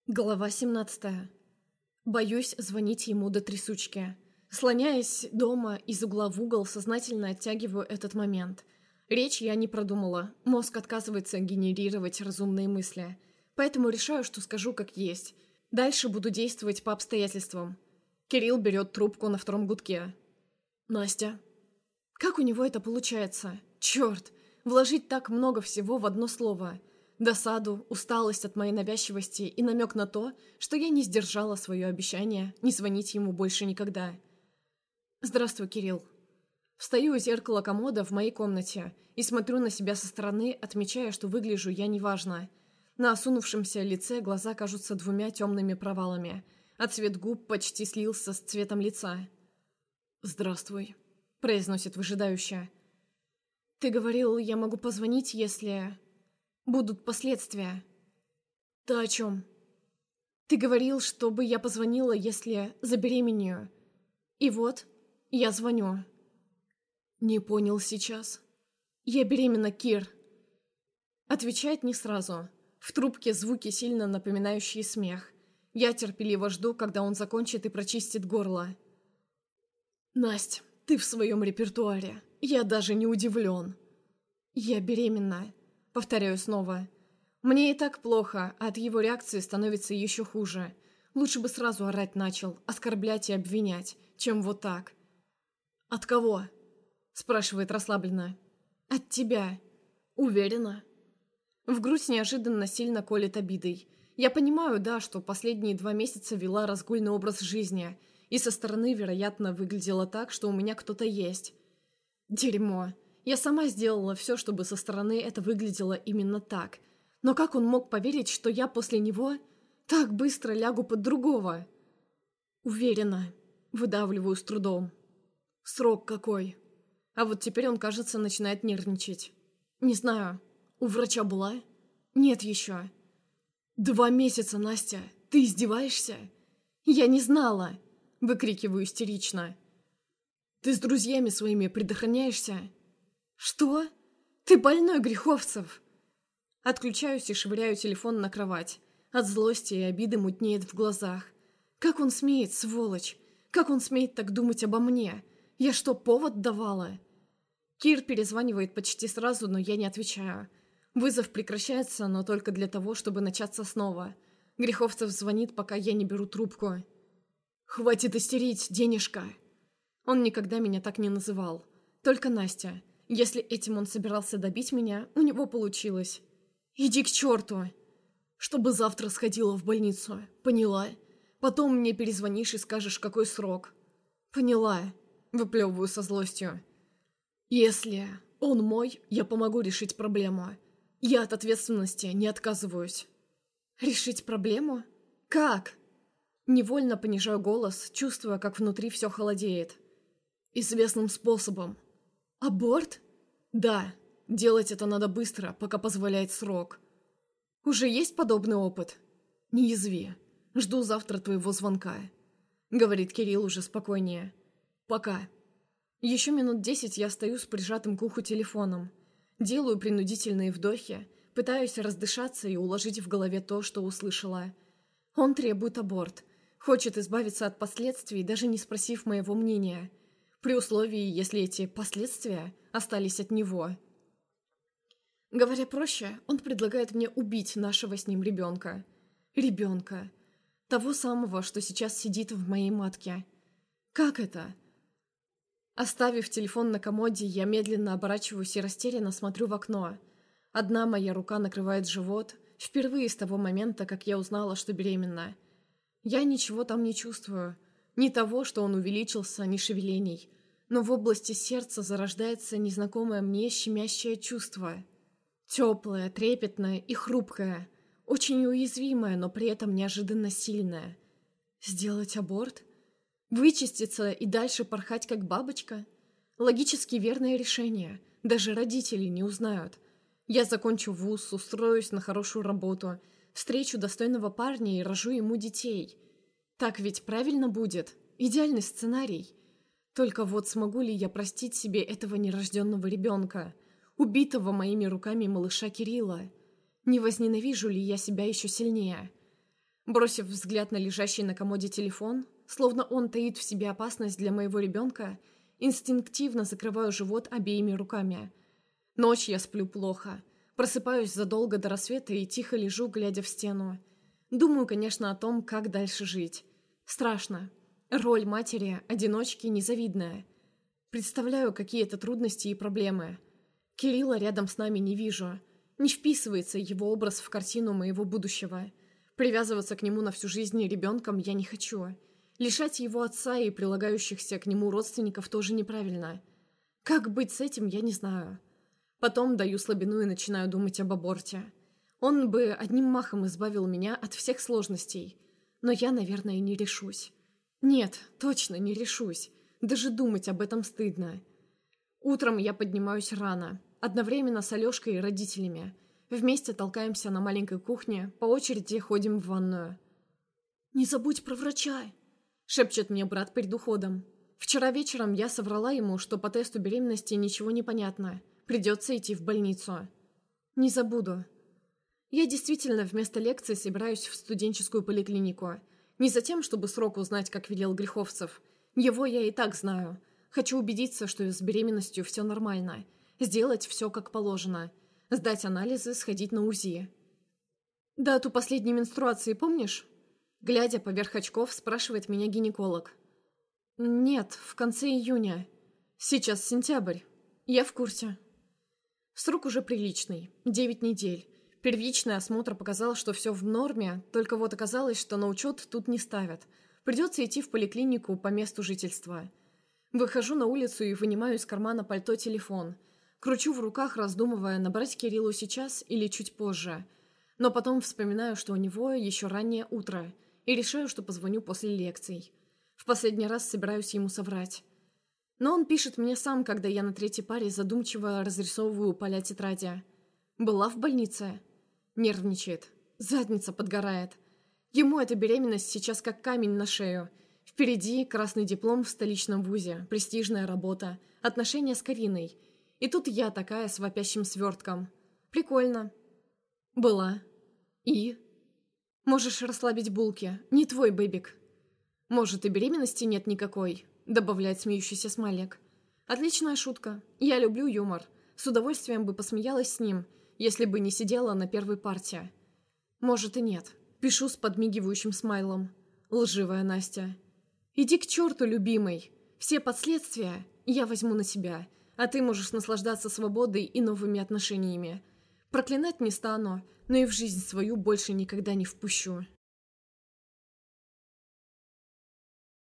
Глава 17. Боюсь звонить ему до трясучки. Слоняясь дома из угла в угол, сознательно оттягиваю этот момент. Речь я не продумала, мозг отказывается генерировать разумные мысли. Поэтому решаю, что скажу как есть. Дальше буду действовать по обстоятельствам. Кирилл берет трубку на втором гудке. «Настя». Как у него это получается? Черт! Вложить так много всего в одно слово. Досаду, усталость от моей навязчивости и намек на то, что я не сдержала свое обещание не звонить ему больше никогда. «Здравствуй, Кирилл». Встаю у зеркала комода в моей комнате и смотрю на себя со стороны, отмечая, что выгляжу я неважно. На осунувшемся лице глаза кажутся двумя темными провалами, а цвет губ почти слился с цветом лица. «Здравствуй», — произносит выжидающе. «Ты говорил, я могу позвонить, если... будут последствия». «Ты о чем?» «Ты говорил, чтобы я позвонила, если забеременею. И вот, я звоню». «Не понял сейчас». «Я беременна, Кир». Отвечает не сразу. В трубке звуки, сильно напоминающие смех. Я терпеливо жду, когда он закончит и прочистит горло. «Насть, ты в своем репертуаре. Я даже не удивлен». «Я беременна», — повторяю снова. Мне и так плохо, а от его реакции становится еще хуже. Лучше бы сразу орать начал, оскорблять и обвинять, чем вот так. «От кого?» — спрашивает расслабленно. «От тебя». «Уверена?» В грудь неожиданно сильно колет обидой. Я понимаю, да, что последние 2 месяца вела разгульный образ жизни, и со стороны, вероятно, выглядело так, что у меня кто-то есть. Дерьмо. Я сама сделала все, чтобы со стороны это выглядело именно так. Но как он мог поверить, что я после него так быстро лягу под другого? Уверена. Выдавливаю с трудом. Срок какой? А вот теперь он, кажется, начинает нервничать. Не знаю. У врача была? Нет еще. 2 месяца, Настя. Ты издеваешься? Я не знала. Выкрикиваю истерично. Ты с друзьями своими предохраняешься? Что? Ты больной, Греховцев. Отключаюсь и швыряю телефон на кровать. От злости и обиды мутнеет в глазах. Как он смеет, сволочь? Как он смеет так думать обо мне? Я что, повод давала? Кир перезванивает почти сразу, но я не отвечаю. Вызов прекращается, но только для того, чтобы начаться снова. Греховцев звонит, пока я не беру трубку. «Хватит истерить, денежка!» Он никогда меня так не называл. Только Настя. Если этим он собирался добить меня, у него получилось. «Иди к черту!» «Чтобы завтра сходила в больницу. Поняла? Потом мне перезвонишь и скажешь, какой срок». «Поняла», — выплевываю со злостью. «Если он мой, я помогу решить проблему. Я от ответственности не отказываюсь». «Решить проблему? Как?» Невольно понижаю голос, чувствуя, как внутри все холодеет. «Известным способом». «Аборт?» «Да, делать это надо быстро, пока позволяет срок». «Уже есть подобный опыт?» «Не язви. Жду завтра твоего звонка», — говорит Кирилл уже спокойнее. «Пока». Еще минут 10 я стою с прижатым к уху телефоном. Делаю принудительные вдохи, пытаюсь раздышаться и уложить в голове то, что услышала. Он требует аборт. Хочет избавиться от последствий, даже не спросив моего мнения. При условии, если эти последствия остались от него. Говоря проще, он предлагает мне убить нашего с ним ребенка. Ребенка. Того самого, что сейчас сидит в моей матке. Как это? Оставив телефон на комоде, я медленно оборачиваюсь и растерянно смотрю в окно. Одна моя рука накрывает живот, впервые с того момента, как я узнала, что беременна. Я ничего там не чувствую. Ни того, что он увеличился, ни шевелений. Но в области сердца зарождается незнакомое мне щемящее чувство. Теплое, трепетное и хрупкое. Очень уязвимое, но при этом неожиданно сильное. Сделать аборт? Вычиститься и дальше порхать как бабочка? Логически верное решение. Даже родители не узнают. Я закончу вуз, устроюсь на хорошую работу, встречу достойного парня и рожу ему детей. Так ведь правильно будет? Идеальный сценарий. Только вот смогу ли я простить себе этого нерожденного ребенка, убитого моими руками малыша Кирилла? Не возненавижу ли я себя еще сильнее? Бросив взгляд на лежащий на комоде телефон, словно он таит в себе опасность для моего ребенка, инстинктивно закрываю живот обеими руками. Ночь я сплю плохо. Просыпаюсь задолго до рассвета и тихо лежу, глядя в стену. Думаю, конечно, о том, как дальше жить. Страшно. Роль матери-одиночки незавидная. Представляю какие-то трудности и проблемы. Кирилла рядом с нами не вижу. Не вписывается его образ в картину моего будущего. Привязываться к нему на всю жизнь ребенком я не хочу. Лишать его отца и прилагающихся к нему родственников тоже неправильно. Как быть с этим, я не знаю. Потом даю слабину и начинаю думать об аборте. Он бы одним махом избавил меня от всех сложностей. Но я, наверное, не решусь. Нет, точно не решусь. Даже думать об этом стыдно. Утром я поднимаюсь рано, одновременно с Алешкой и родителями. Вместе толкаемся на маленькой кухне, по очереди ходим в ванную. «Не забудь про врача!» — шепчет мне брат перед уходом. Вчера вечером я соврала ему, что по тесту беременности ничего не понятно. Придется идти в больницу. Не забуду. Я действительно вместо лекции собираюсь в студенческую поликлинику. Не за тем, чтобы срок узнать, как велел Греховцев. Его я и так знаю. Хочу убедиться, что с беременностью все нормально. Сделать все как положено. Сдать анализы, сходить на УЗИ. «Дату последней менструации помнишь?» Глядя поверх очков, спрашивает меня гинеколог. «Нет, в конце июня. Сейчас сентябрь. Я в курсе». Срок уже приличный. 9 недель. Первичный осмотр показал, что все в норме, только вот оказалось, что на учет тут не ставят. Придется идти в поликлинику по месту жительства. Выхожу на улицу и вынимаю из кармана пальто телефон. Кручу в руках, раздумывая, набрать Кириллу сейчас или чуть позже. Но потом вспоминаю, что у него еще раннее утро, и решаю, что позвоню после лекций. В последний раз собираюсь ему соврать. Но он пишет мне сам, когда я на третьей паре задумчиво разрисовываю поля тетради. «Была в больнице?» Нервничает. Задница подгорает. Ему эта беременность сейчас как камень на шею. Впереди красный диплом в столичном вузе, престижная работа, отношения с Кариной. И тут я такая с вопящим свертком. Прикольно. Была. И? Можешь расслабить булки. Не твой бэбик. Может, и беременности нет никакой, добавляет смеющийся смайлик. Отличная шутка. Я люблю юмор. С удовольствием бы посмеялась с ним, если бы не сидела на первой парте. Может и нет. Пишу с подмигивающим смайлом. Лживая Настя. Иди к черту, любимый. Все последствия я возьму на себя, а ты можешь наслаждаться свободой и новыми отношениями. Проклинать не стану, но и в жизнь свою больше никогда не впущу.